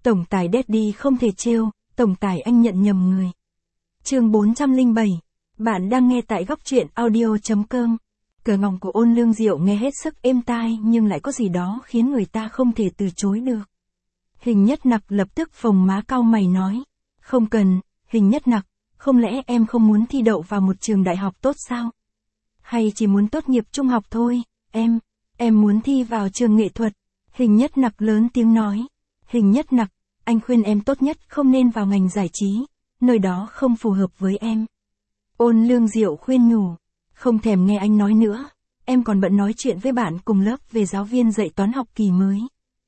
Tổng tài Daddy không thể trêu, tổng tài anh nhận nhầm người. Chương 407. Bạn đang nghe tại góc truyện audio.com. Cửa ngọng của Ôn Lương Diệu nghe hết sức êm tai nhưng lại có gì đó khiến người ta không thể từ chối được. Hình Nhất Nặc lập tức phồng má cau mày nói. Không cần, Hình Nhất Nặc, không lẽ em không muốn thi đậu vào một trường đại học tốt sao? Hay chỉ muốn tốt nghiệp trung học thôi, em muốn thi vào trường nghệ thuật. Hình Nhất Nặc lớn tiếng nói. Hình Nhất Nặc, anh khuyên em tốt nhất không nên vào ngành giải trí, nơi đó không phù hợp với em. Ôn Lương Diệu khuyên nhủ. Không thèm nghe anh nói nữa, em còn bận nói chuyện với bạn cùng lớp về giáo viên dạy toán học kỳ mới.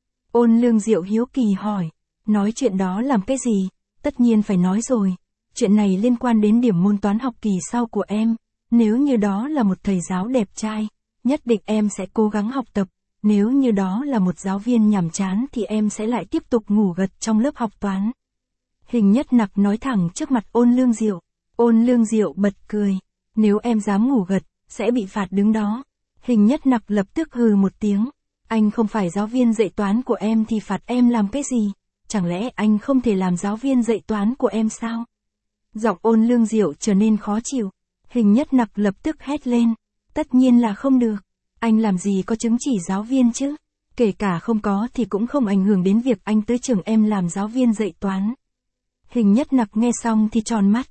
Ôn Lương Diệu hiếu kỳ hỏi, nói chuyện đó làm cái gì? Tất nhiên phải nói rồi, chuyện này liên quan đến điểm môn toán học kỳ sau của em, nếu như đó là một thầy giáo đẹp trai, nhất định em sẽ cố gắng học tập, nếu như đó là một giáo viên nhàm chán thì em sẽ lại tiếp tục ngủ gật trong lớp học toán. Hình Nhất Nặc nói thẳng trước mặt Ôn Lương Diệu. Ôn Lương Diệu bật cười. Nếu em dám ngủ gật, sẽ bị phạt đứng đó. Hình Nhất Nặc lập tức hừ một tiếng. Anh không phải giáo viên dạy toán của em thì phạt em làm cái gì? Chẳng lẽ anh không thể làm giáo viên dạy toán của em sao? Giọng Ôn Lương Diệu trở nên khó chịu. Hình Nhất Nặc lập tức hét lên. Tất nhiên là không được. Anh làm gì có chứng chỉ giáo viên chứ? Kể cả không có thì cũng không ảnh hưởng đến việc anh tới trường em làm giáo viên dạy toán. Hình Nhất Nặc nghe xong thì tròn mắt.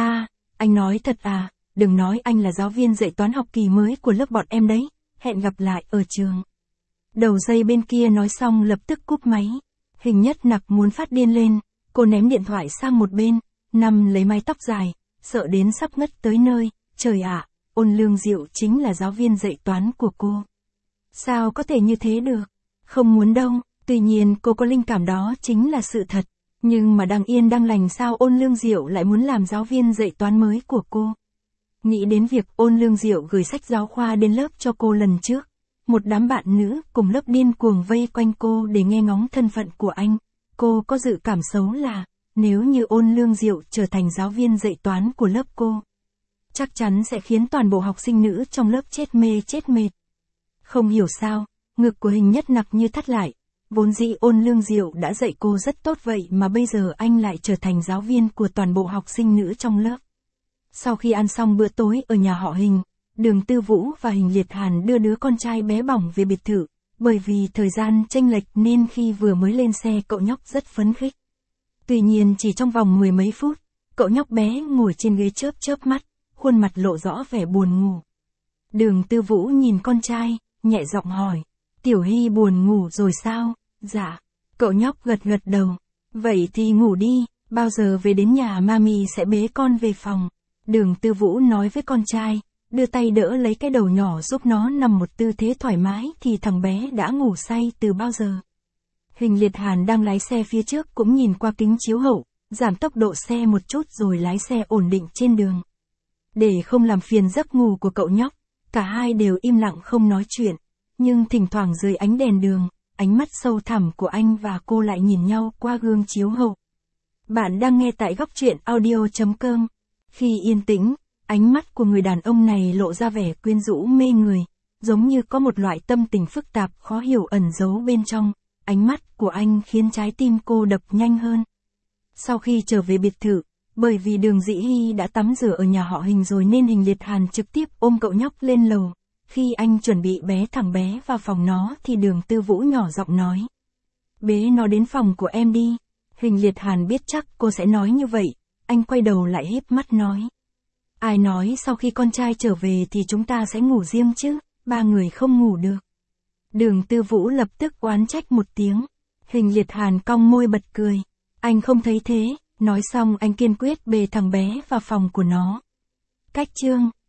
Anh nói thật à? Đừng nói anh là giáo viên dạy toán học kỳ mới của lớp bọn em đấy. Hẹn gặp lại ở trường. Đầu dây bên kia nói xong lập tức cúp máy. Hình Nhất Nặc muốn phát điên lên. Cô ném điện thoại sang một bên. Nằm lấy mái tóc dài. Sợ đến sắp ngất tới nơi. Trời ạ, Ôn Lương Diệu chính là giáo viên dạy toán của cô. Sao có thể như thế được? Không muốn đâu. Tuy nhiên cô có linh cảm đó chính là sự thật. Nhưng mà đang yên đang lành sao Ôn Lương Diệu lại muốn làm giáo viên dạy toán mới của cô? Nghĩ đến việc Ôn Lương Diệu gửi sách giáo khoa đến lớp cho cô lần trước. Một đám bạn nữ cùng lớp điên cuồng vây quanh cô để nghe ngóng thân phận của anh. Cô có dự cảm xấu là, nếu như Ôn Lương Diệu trở thành giáo viên dạy toán của lớp cô, chắc chắn sẽ khiến toàn bộ học sinh nữ trong lớp chết mê chết mệt. Không hiểu sao, ngực của Hình Nhất Nặc như thắt lại. Vốn dĩ Ôn Lương Diệu đã dạy cô rất tốt vậy mà bây giờ anh lại trở thành giáo viên của toàn bộ học sinh nữ trong lớp. Sau khi ăn xong bữa tối ở nhà họ Hình, Đường Tư Vũ và Hình Liệt Hàn đưa đứa con trai bé bỏng về biệt thự, bởi vì thời gian chênh lệch nên khi vừa mới lên xe cậu nhóc rất phấn khích. Tuy nhiên chỉ trong vòng 10 mấy phút, cậu nhóc bé ngồi trên ghế chớp chớp mắt, khuôn mặt lộ rõ vẻ buồn ngủ. Đường Tư Vũ nhìn con trai, nhẹ giọng hỏi, Tiểu Hy buồn ngủ rồi sao? Dạ. Cậu nhóc gật gật đầu. Vậy thì ngủ đi, bao giờ về đến nhà mami sẽ bế con về phòng. Đường Tư Vũ nói với con trai, đưa tay đỡ lấy cái đầu nhỏ giúp nó nằm một tư thế thoải mái thì thằng bé đã ngủ say từ bao giờ. Hình Liệt Hàn đang lái xe phía trước cũng nhìn qua kính chiếu hậu, giảm tốc độ xe một chút rồi lái xe ổn định trên đường. Để không làm phiền giấc ngủ của cậu nhóc, cả hai đều im lặng không nói chuyện, nhưng thỉnh thoảng dưới ánh đèn đường, ánh mắt sâu thẳm của anh và cô lại nhìn nhau qua gương chiếu hậu. Bạn đang nghe tại góc truyện audio.com. Khi yên tĩnh, ánh mắt của người đàn ông này lộ ra vẻ quyến rũ mê người, giống như có một loại tâm tình phức tạp khó hiểu ẩn giấu bên trong. Ánh mắt của anh khiến trái tim cô đập nhanh hơn. Sau khi trở về biệt thự, bởi vì Đường Dĩ Hy đã tắm rửa ở nhà họ Hình rồi nên Hình Liệt Hàn trực tiếp ôm cậu nhóc lên lầu. Khi anh chuẩn bị bế thằng bé vào phòng nó thì Đường Tư Vũ nhỏ giọng nói. Bế nó đến phòng của em đi. Hình Liệt Hàn biết chắc cô sẽ nói như vậy, anh quay đầu lại híp mắt nói. Ai nói sau khi con trai trở về thì chúng ta sẽ ngủ riêng chứ, ba người không ngủ được. Đường Tư Vũ lập tức oán trách một tiếng. Hình Liệt Hàn cong môi bật cười. Anh không thấy thế, nói xong anh kiên quyết bế thằng bé vào phòng của nó. Cách chương